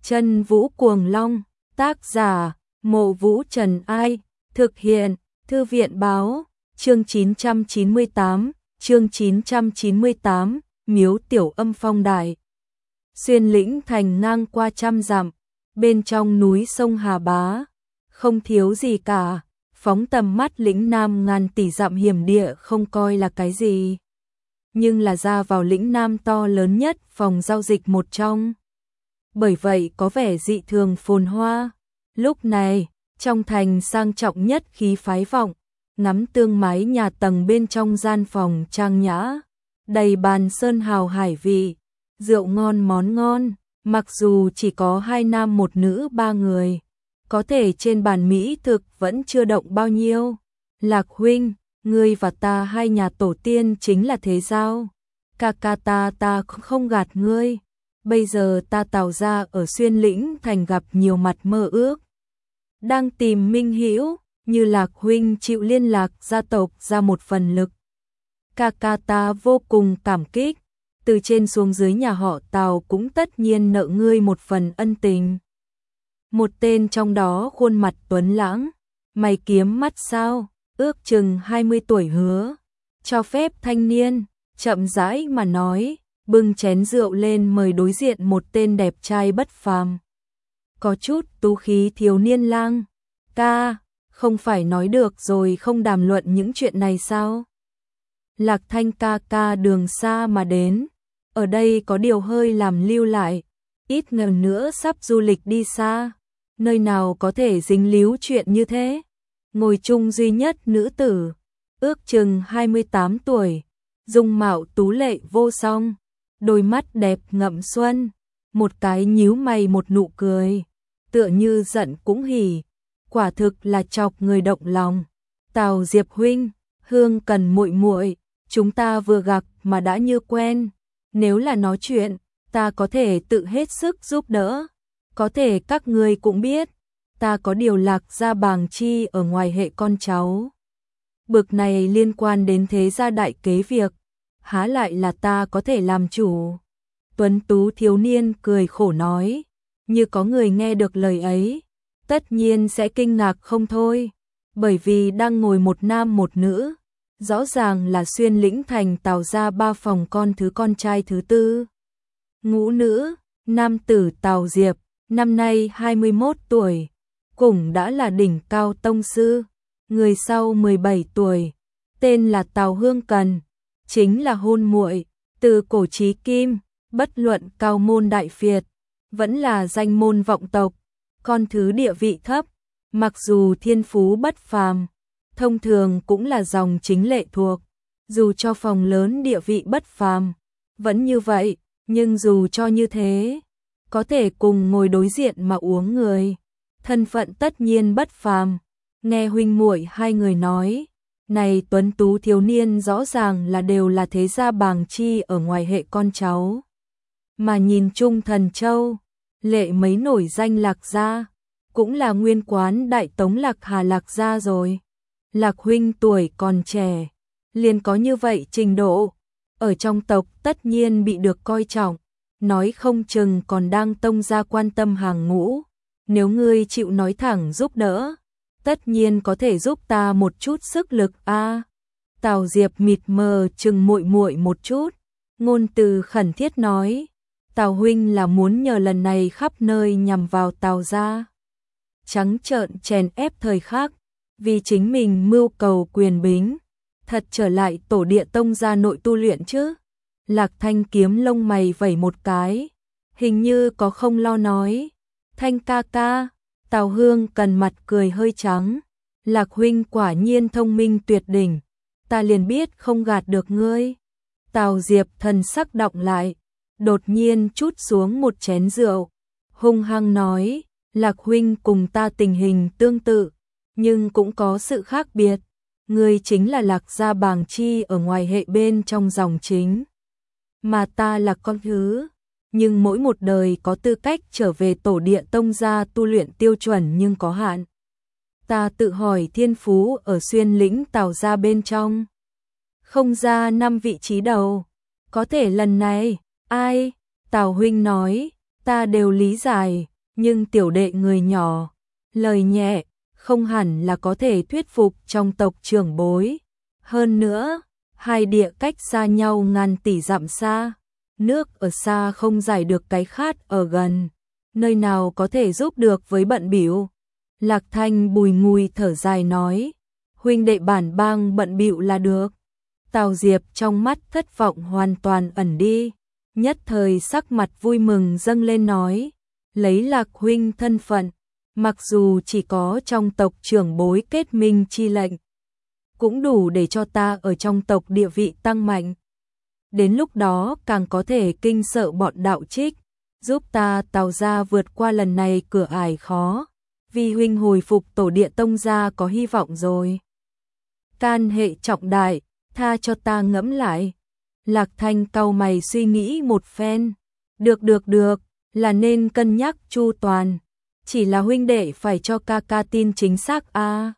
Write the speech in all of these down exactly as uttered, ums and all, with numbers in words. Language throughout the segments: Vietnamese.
Chân Vũ Cuồng Long, tác giả, Mộ Vũ Trần Ai, thực hiện, Thư viện Báo, chương chín trăm chín mươi tám, chương chín trăm chín mươi tám, Miếu Tiểu Âm Phong Đại. Xuyên lĩnh thành ngang qua trăm dặm, bên trong núi sông Hà Bá, không thiếu gì cả, phóng tầm mắt lĩnh Nam ngàn tỷ dặm hiểm địa không coi là cái gì. Nhưng là ra vào lĩnh Nam to lớn nhất phòng giao dịch một trong. Bởi vậy có vẻ dị thường phồn hoa. Lúc này, trong thành sang trọng nhất khí phái vọng, ngắm tương mái nhà tầng bên trong gian phòng trang nhã, đầy bàn sơn hào hải vị, rượu ngon món ngon, mặc dù chỉ có hai nam một nữ ba người, có thể trên bàn mỹ thực vẫn chưa động bao nhiêu. Lạc huynh, ngươi và ta hai nhà tổ tiên chính là thế giao. Ca ca ta ta không gạt ngươi. Bây giờ ta Tào gia ở xuyên lĩnh thành gặp nhiều mặt mơ ước, đang tìm minh hữu, như Lạc huynh chịu liên lạc gia tộc ra một phần lực. Ca ca ta vô cùng cảm kích, từ trên xuống dưới nhà họ Tào cũng tất nhiên nợ ngươi một phần ân tình. Một tên trong đó khuôn mặt tuấn lãng, mày kiếm mắt sao, ước chừng hai mươi tuổi hứa, cho phép thanh niên, chậm rãi mà nói, bưng chén rượu lên mời đối diện một tên đẹp trai bất phàm. Có chút tú khí thiếu niên lang, ca, không phải nói được rồi không đàm luận những chuyện này sao? Lạc Thanh ca ca đường xa mà đến, ở đây có điều hơi làm lưu lại, ít ngày nữa sắp du lịch đi xa, nơi nào có thể dính líu chuyện như thế. Ngồi chung duy nhất nữ tử, ước chừng hai mươi tám tuổi, dung mạo tú lệ vô song, đôi mắt đẹp ngậm xuân, một cái nhíu mày một nụ cười, tựa như giận cũng hỉ, quả thực là chọc người động lòng. Tào Diệp huynh, Hương Cần muội muội, chúng ta vừa gặp mà đã như quen, nếu là nói chuyện, ta có thể tự hết sức giúp đỡ. Có thể các ngươi cũng biết, ta có điều Lạc gia bàng chi ở ngoài hệ con cháu. Bực này liên quan đến thế gia đại kế việc, há lại là ta có thể làm chủ. Tuấn tú thiếu niên cười khổ nói, như có người nghe được lời ấy, tất nhiên sẽ kinh ngạc không thôi, bởi vì đang ngồi một nam một nữ, rõ ràng là xuyên lĩnh thành Tào gia ba phòng con thứ con trai thứ tư. Ngũ nữ, nam tử Tào Diệp, năm nay hai mươi mốt tuổi, cũng đã là đỉnh cao tông sư, người sau mười bảy tuổi, tên là Tào Hương Cần, chính là hôn muội, từ cổ chí kim, bất luận cao môn đại phiệt, vẫn là danh môn vọng tộc, con thứ địa vị thấp, mặc dù thiên phú bất phàm, thông thường cũng là dòng chính lệ thuộc, dù cho phòng lớn địa vị bất phàm, vẫn như vậy, nhưng dù cho như thế, có thể cùng ngồi đối diện mà uống người, thân phận tất nhiên bất phàm. Nghe huynh muội hai người nói, này tuấn tú thiếu niên rõ ràng là đều là thế gia bàng chi ở ngoài hệ con cháu. Mà nhìn chung Thần Châu, lệ mấy nổi danh Lạc gia, cũng là nguyên quán đại tống Lạc Hà Lạc gia rồi. Lạc huynh tuổi còn trẻ, liền có như vậy trình độ, ở trong tộc tất nhiên bị được coi trọng, nói không chừng còn đang tông gia quan tâm hàng ngũ, nếu ngươi chịu nói thẳng giúp đỡ, tất nhiên có thể giúp ta một chút sức lực a. À, Tào Diệp mịt mờ chừng muội muội một chút, ngôn từ khẩn thiết nói, Tào huynh là muốn nhờ lần này khắp nơi nhằm vào Tào gia, trắng trợn chèn ép thời khắc, vì chính mình mưu cầu quyền bính, thật trở lại tổ địa tông gia nội tu luyện chứ? Lạc Thanh kiếm lông mày vẩy một cái, hình như có không lo nói, Thanh ca ca. Tào Hương Cần mặt cười hơi trắng, Lạc huynh quả nhiên thông minh tuyệt đỉnh, ta liền biết không gạt được ngươi. Tào Diệp thần sắc đọng lại, đột nhiên trút xuống một chén rượu, hung hăng nói, Lạc huynh cùng ta tình hình tương tự, nhưng cũng có sự khác biệt, ngươi chính là Lạc gia bàng chi ở ngoài hệ bên trong dòng chính, mà ta là con thứ. Nhưng mỗi một đời có tư cách trở về tổ địa tông gia tu luyện tiêu chuẩn nhưng có hạn. Ta tự hỏi thiên phú ở xuyên lĩnh Tào gia bên trong, không ra năm vị trí đầu, có thể lần này, ai? Tào huynh nói, ta đều lý giải, nhưng tiểu đệ người nhỏ, lời nhẹ, không hẳn là có thể thuyết phục trong tộc trưởng bối. Hơn nữa, hai địa cách xa nhau ngàn tỷ dặm xa, nước ở xa không giải được cái khát ở gần, nơi nào có thể giúp được với bận bịu. Lạc Thanh bùi ngùi thở dài nói, huynh đệ bản bang bận bịu là được. Tào Diệp trong mắt thất vọng hoàn toàn ẩn đi, nhất thời sắc mặt vui mừng dâng lên nói, lấy Lạc huynh thân phận, mặc dù chỉ có trong tộc trưởng bối kết minh chi lệnh, cũng đủ để cho ta ở trong tộc địa vị tăng mạnh. Đến lúc đó càng có thể kinh sợ bọn đạo trích, giúp ta Tào gia vượt qua lần này cửa ải khó, vì huynh hồi phục tổ địa tông gia có hy vọng rồi. Can hệ trọng đại, tha cho ta ngẫm lại. Lạc Thanh cau mày suy nghĩ một phen, được được được, là nên cân nhắc chu toàn, chỉ là huynh đệ phải cho ca ca tin chính xác a. À.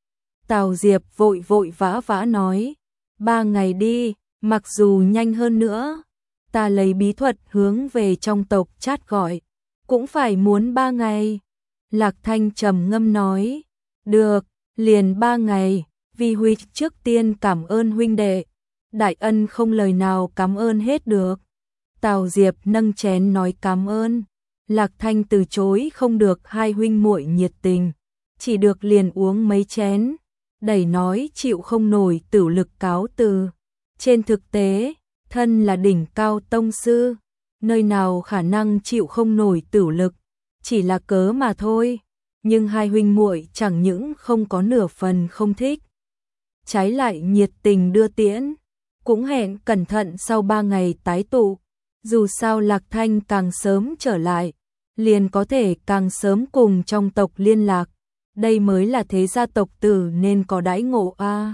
Tào Diệp vội vội vã vã nói, ba ngày đi, mặc dù nhanh hơn nữa, ta lấy bí thuật hướng về trong tộc chát gọi, cũng phải muốn ba ngày. Lạc Thanh trầm ngâm nói, được, liền ba ngày, vì huynh trước tiên cảm ơn huynh đệ, đại ân không lời nào cảm ơn hết được. Tào Diệp nâng chén nói cảm ơn, Lạc Thanh từ chối không được hai huynh muội nhiệt tình, chỉ được liền uống mấy chén, đẩy nói chịu không nổi tửu lực cáo từ. Trên thực tế, thân là đỉnh cao tông sư, nơi nào khả năng chịu không nổi tửu lực, chỉ là cớ mà thôi. Nhưng hai huynh muội chẳng những không có nửa phần không thích, trái lại nhiệt tình đưa tiễn, cũng hẹn cẩn thận sau ba ngày tái tụ. Dù sao Lạc Thanh càng sớm trở lại, liền có thể càng sớm cùng trong tộc liên lạc. Đây mới là thế gia tộc tử nên có đãi ngộ a. À.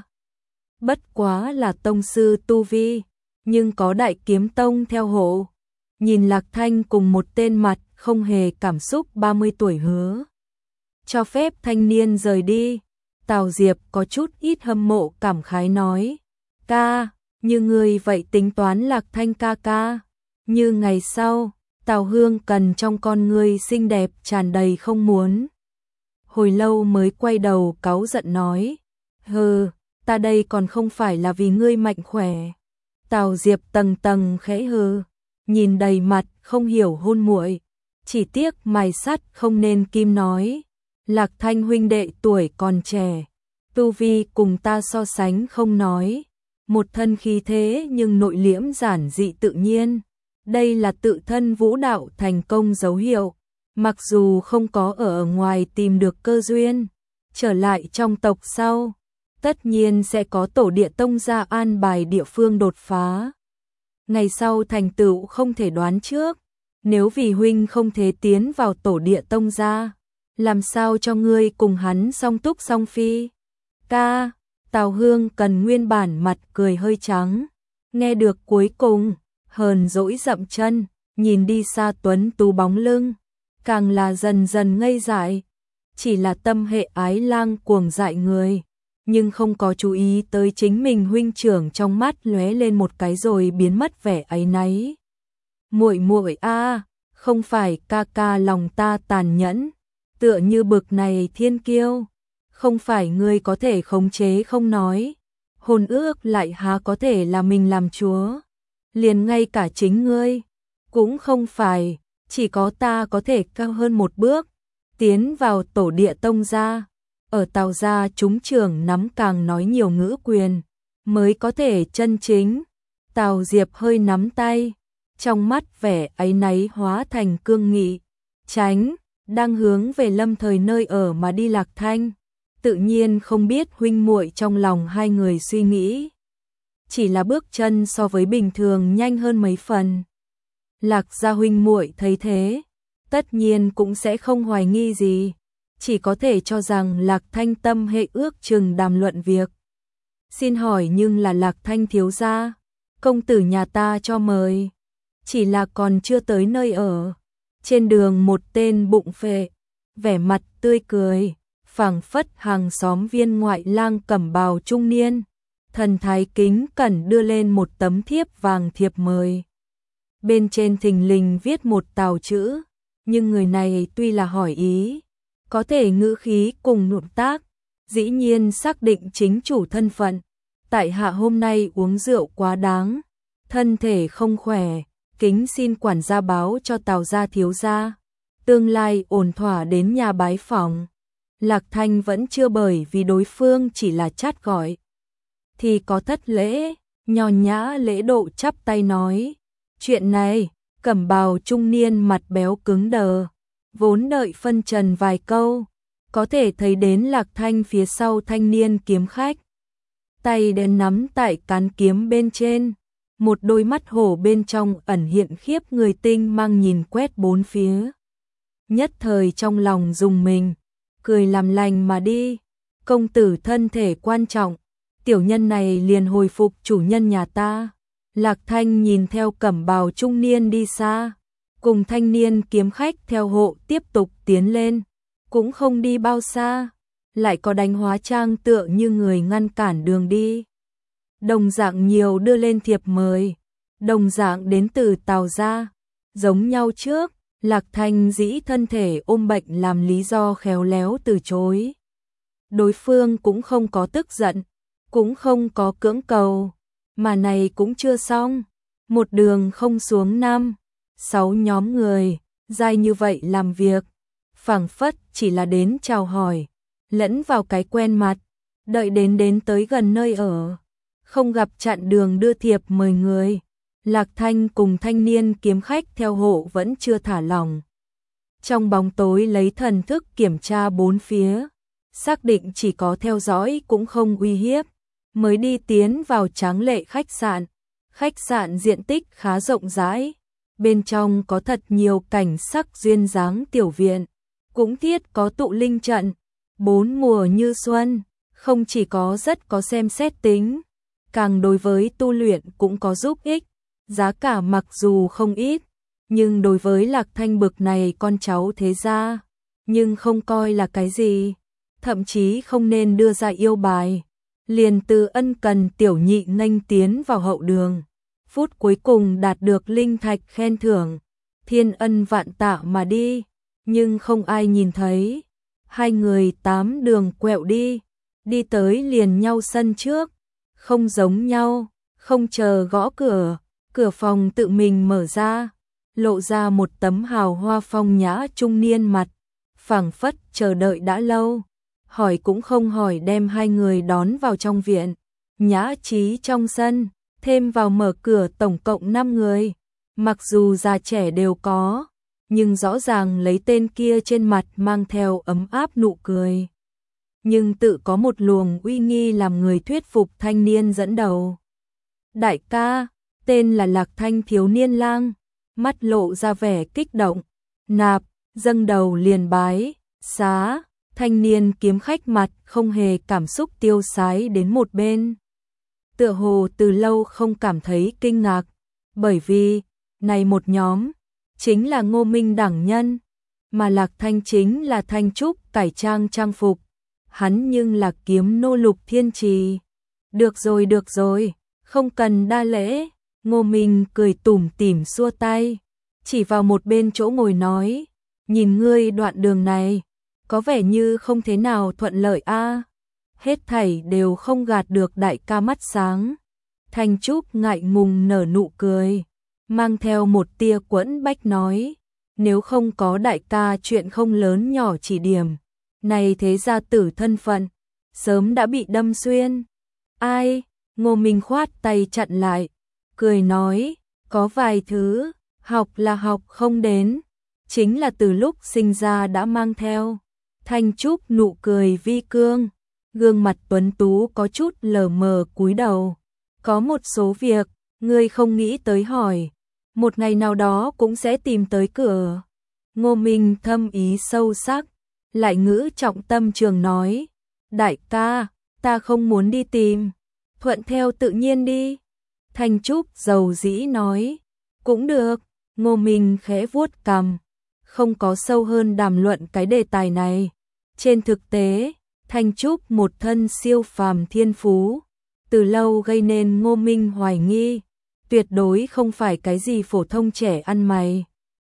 Bất quá là tông sư tu vi, nhưng có đại kiếm tông theo hộ. Nhìn Lạc Thanh cùng một tên mặt không hề cảm xúc ba mươi tuổi hứa cho phép thanh niên rời đi, Tào Diệp có chút ít hâm mộ cảm khái nói, ca, như người vậy tính toán Lạc Thanh ca ca. Như ngày sau, Tào Hương Cần trong con người xinh đẹp tràn đầy không muốn. Hồi lâu mới quay đầu cáu giận nói, hừ, ta đây còn không phải là vì ngươi mạnh khỏe. Tào Diệp tầng tầng khẽ hừ, nhìn đầy mặt không hiểu hôn muội, chỉ tiếc mài sắt không nên kim nói, Lạc Thanh huynh đệ tuổi còn trẻ, tu vi cùng ta so sánh không nói, một thân khí thế nhưng nội liễm giản dị tự nhiên, đây là tự thân vũ đạo thành công dấu hiệu. Mặc dù không có ở ngoài tìm được cơ duyên, trở lại trong tộc sau, tất nhiên sẽ có tổ địa tông gia an bài địa phương đột phá. Ngày sau thành tựu không thể đoán trước, nếu vì huynh không thể tiến vào tổ địa tông gia, làm sao cho ngươi cùng hắn song túc song phi. Ca, Tào Hương Cần nguyên bản mặt cười hơi trắng, nghe được cuối cùng, hờn dỗi dậm chân, nhìn đi xa tuấn tú bóng lưng, càng là dần dần ngây dại, chỉ là tâm hệ ái lang cuồng dại người, nhưng không có chú ý tới chính mình huynh trưởng trong mắt lóe lên một cái rồi biến mất vẻ áy náy. Muội muội a, không phải ca ca lòng ta tàn nhẫn, tựa như bực này thiên kiêu, không phải ngươi có thể khống chế không nói, hôn ước lại há có thể là mình làm chúa, liền ngay cả chính ngươi cũng không phải. Chỉ có ta có thể cao hơn một bước, tiến vào tổ địa tông gia, ở Tào gia chúng trưởng nắm càng nói nhiều ngữ quyền, mới có thể chân chính. Tào Diệp hơi nắm tay, trong mắt vẻ áy náy hóa thành cương nghị, tránh, đang hướng về Lâm Thời nơi ở mà đi Lạc Thanh, tự nhiên không biết huynh muội trong lòng hai người suy nghĩ. Chỉ là bước chân so với bình thường nhanh hơn mấy phần. Lạc gia huynh muội thấy thế, tất nhiên cũng sẽ không hoài nghi gì, chỉ có thể cho rằng Lạc Thanh tâm hệ ước chừng đàm luận việc. Xin hỏi nhưng là Lạc Thanh thiếu gia, công tử nhà ta cho mời, chỉ là còn chưa tới nơi ở. Trên đường một tên bụng phệ, vẻ mặt tươi cười, phảng phất hàng xóm viên ngoại lang cẩm bào trung niên, thần thái kính cẩn đưa lên một tấm thiếp vàng thiệp mời. Bên trên thình lình viết một tào chữ, nhưng người này tuy là hỏi ý, có thể ngữ khí cùng nụn tác, dĩ nhiên xác định chính chủ thân phận. Tại hạ hôm nay uống rượu quá đáng, thân thể không khỏe, kính xin quản gia báo cho Tào gia thiếu gia, tương lai ổn thỏa đến nhà bái phỏng. Lạc Thanh vẫn chưa, bởi vì đối phương chỉ là chát gọi thì có thất lễ, nho nhã lễ độ chắp tay nói. Chuyện này, cẩm bào trung niên mặt béo cứng đờ, vốn đợi phân trần vài câu, có thể thấy đến Lạc Thanh phía sau thanh niên kiếm khách. Tay đen nắm tại cán kiếm bên trên, một đôi mắt hổ bên trong ẩn hiện khiếp người tinh mang nhìn quét bốn phía. Nhất thời trong lòng rùng mình, cười làm lành mà đi. Công tử thân thể quan trọng, tiểu nhân này liền hồi phục chủ nhân nhà ta. Lạc Thanh nhìn theo cẩm bào trung niên đi xa, cùng thanh niên kiếm khách theo hộ tiếp tục tiến lên, cũng không đi bao xa, lại có đánh hóa trang tựa như người ngăn cản đường đi. Đồng dạng nhiều đưa lên thiệp mời, đồng dạng đến từ Tào gia, giống nhau trước, Lạc Thanh dĩ thân thể ôm bệnh làm lý do khéo léo từ chối. Đối phương cũng không có tức giận, cũng không có cưỡng cầu, mà này cũng chưa xong, một đường không xuống năm, sáu nhóm người, dài như vậy làm việc, phảng phất chỉ là đến chào hỏi, lẫn vào cái quen mặt, đợi đến đến tới gần nơi ở, không gặp chặn đường đưa thiệp mời người. Lạc Thanh cùng thanh niên kiếm khách theo hộ vẫn chưa thả lỏng. Trong bóng tối lấy thần thức kiểm tra bốn phía, xác định chỉ có theo dõi cũng không uy hiếp, mới đi tiến vào tráng lệ khách sạn. Khách sạn diện tích khá rộng rãi, bên trong có thật nhiều cảnh sắc duyên dáng tiểu viện, cũng thiết có tụ linh trận, bốn mùa như xuân, không chỉ có rất có xem xét tính, càng đối với tu luyện cũng có giúp ích. Giá cả mặc dù không ít, nhưng đối với Lạc Thanh bực này con cháu thế gia, nhưng không coi là cái gì, thậm chí không nên đưa ra yêu bài. Liền từ ân cần tiểu nhị nghênh tiến vào hậu đường, phút cuối cùng đạt được linh thạch khen thưởng, thiên ân vạn tạ mà đi, nhưng không ai nhìn thấy. Hai người tám đường quẹo đi, đi tới liền nhau sân trước, không giống nhau, không chờ gõ cửa. Cửa phòng tự mình mở ra, lộ ra một tấm hào hoa phong nhã trung niên mặt, phảng phất chờ đợi đã lâu, hỏi cũng không hỏi đem hai người đón vào trong viện. Nhã trí trong sân, thêm vào mở cửa tổng cộng năm người, mặc dù già trẻ đều có, nhưng rõ ràng lấy tên kia trên mặt mang theo ấm áp nụ cười. Nhưng tự có một luồng uy nghi làm người thuyết phục thanh niên dẫn đầu. Đại ca, tên là Lạc Thanh thiếu niên lang, mắt lộ ra vẻ kích động, nạp, dâng đầu liền bái, xá, thanh niên kiếm khách mặt không hề cảm xúc tiêu sái đến một bên. Tựa hồ từ lâu không cảm thấy kinh ngạc, bởi vì, này một nhóm, chính là Ngô Minh đẳng nhân, mà Lạc Thanh chính là Thanh Trúc cải trang trang phục, hắn nhưng là kiếm nô Lục Thiên Trì. Được rồi được rồi, không cần đa lễ. Ngô Minh cười tủm tỉm xua tay, chỉ vào một bên chỗ ngồi nói, nhìn ngươi đoạn đường này, có vẻ như không thế nào thuận lợi a. Hết thảy đều không gạt được đại ca mắt sáng. Thanh Trúc ngại ngùng nở nụ cười, mang theo một tia quẫn bách nói, nếu không có đại ca chuyện không lớn nhỏ chỉ điểm, này thế gia tử thân phận, sớm đã bị đâm xuyên. Ai? Ngô Minh khoát tay chặn lại, cười nói, có vài thứ, học là học không đến, chính là từ lúc sinh ra đã mang theo. Thanh Trúc nụ cười vi cương, gương mặt tuấn tú có chút lờ mờ cúi đầu. Có một số việc, ngươi không nghĩ tới hỏi, một ngày nào đó cũng sẽ tìm tới cửa. Ngô Minh thâm ý sâu sắc, lại ngữ trọng tâm trường nói, đại ca, ta không muốn đi tìm, thuận theo tự nhiên đi. Thanh Trúc dầu dĩ nói, cũng được. Ngô Minh khẽ vuốt cằm, không có sâu hơn đàm luận cái đề tài này. Trên thực tế, Thanh Trúc một thân siêu phàm thiên phú, từ lâu gây nên Ngô Minh hoài nghi, tuyệt đối không phải cái gì phổ thông trẻ ăn mày.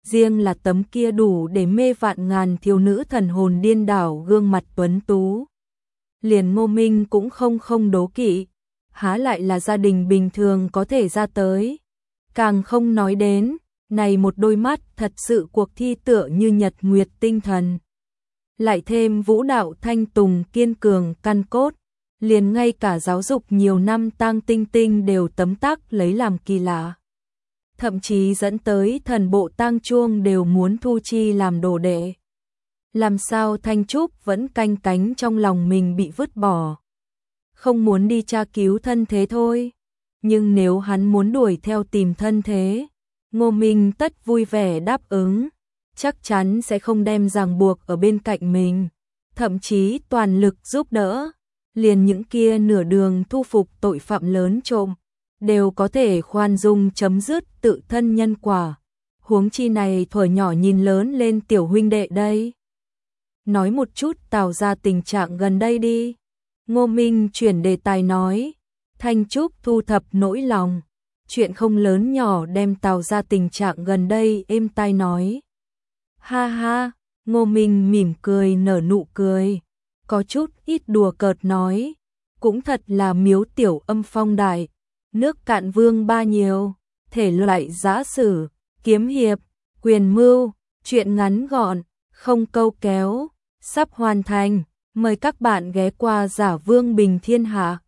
riêng là tấm kia đủ để mê vạn ngàn thiếu nữ thần hồn điên đảo gương mặt tuấn tú. Liền Ngô Minh cũng không không đố kỵ, há lại là gia đình bình thường có thể ra tới. Càng không nói đến, này một đôi mắt thật sự cuộc thi tựa như nhật nguyệt tinh thần. Lại thêm vũ đạo thanh tùng kiên cường căn cốt, liền ngay cả giáo dục nhiều năm Tang Tinh Tinh đều tấm tắc lấy làm kỳ lạ. Thậm chí dẫn tới thần bộ Tang Chuông đều muốn thu chi làm đồ đệ. Làm sao Thanh Trúc vẫn canh cánh trong lòng mình bị vứt bỏ. Không muốn đi tra cứu thân thế thôi. Nhưng nếu hắn muốn đuổi theo tìm thân thế, Ngô Minh tất vui vẻ đáp ứng. Chắc chắn sẽ không đem ràng buộc ở bên cạnh mình. Thậm chí toàn lực giúp đỡ. Liền những kia nửa đường thu phục tội phạm lớn trộm, đều có thể khoan dung chấm dứt tự thân nhân quả. Huống chi này thuở nhỏ nhìn lớn lên tiểu huynh đệ đây. Nói một chút Tào gia tình trạng gần đây đi. Ngô Minh chuyển đề tài nói. Thanh Trúc thu thập nỗi lòng. Chuyện không lớn nhỏ đem Tào gia tình trạng gần đây êm tai nói. Ha ha, Ngô Minh mỉm cười nở nụ cười. Có chút ít đùa cợt nói. Cũng thật là miếu tiểu âm phong đại. Nước cạn vương ba nhiều. Thể loại giã sử, kiếm hiệp, quyền mưu, chuyện ngắn gọn, không câu kéo. Sắp hoàn thành. Mời các bạn ghé qua Giả Vương Bình Thiên Hạ.